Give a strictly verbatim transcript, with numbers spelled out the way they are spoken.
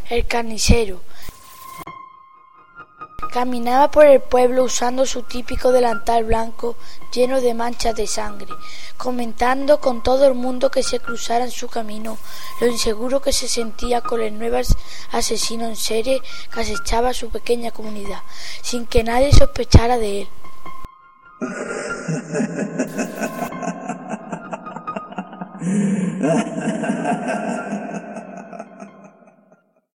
El carnicero caminaba por el pueblo usando su típico delantal blanco lleno de manchas de sangre, comentando con todo el mundo que se cruzara en su camino lo inseguro que se sentía con el nuevo asesino en serie que acechaba a su pequeña comunidad, sin que nadie sospechara de él.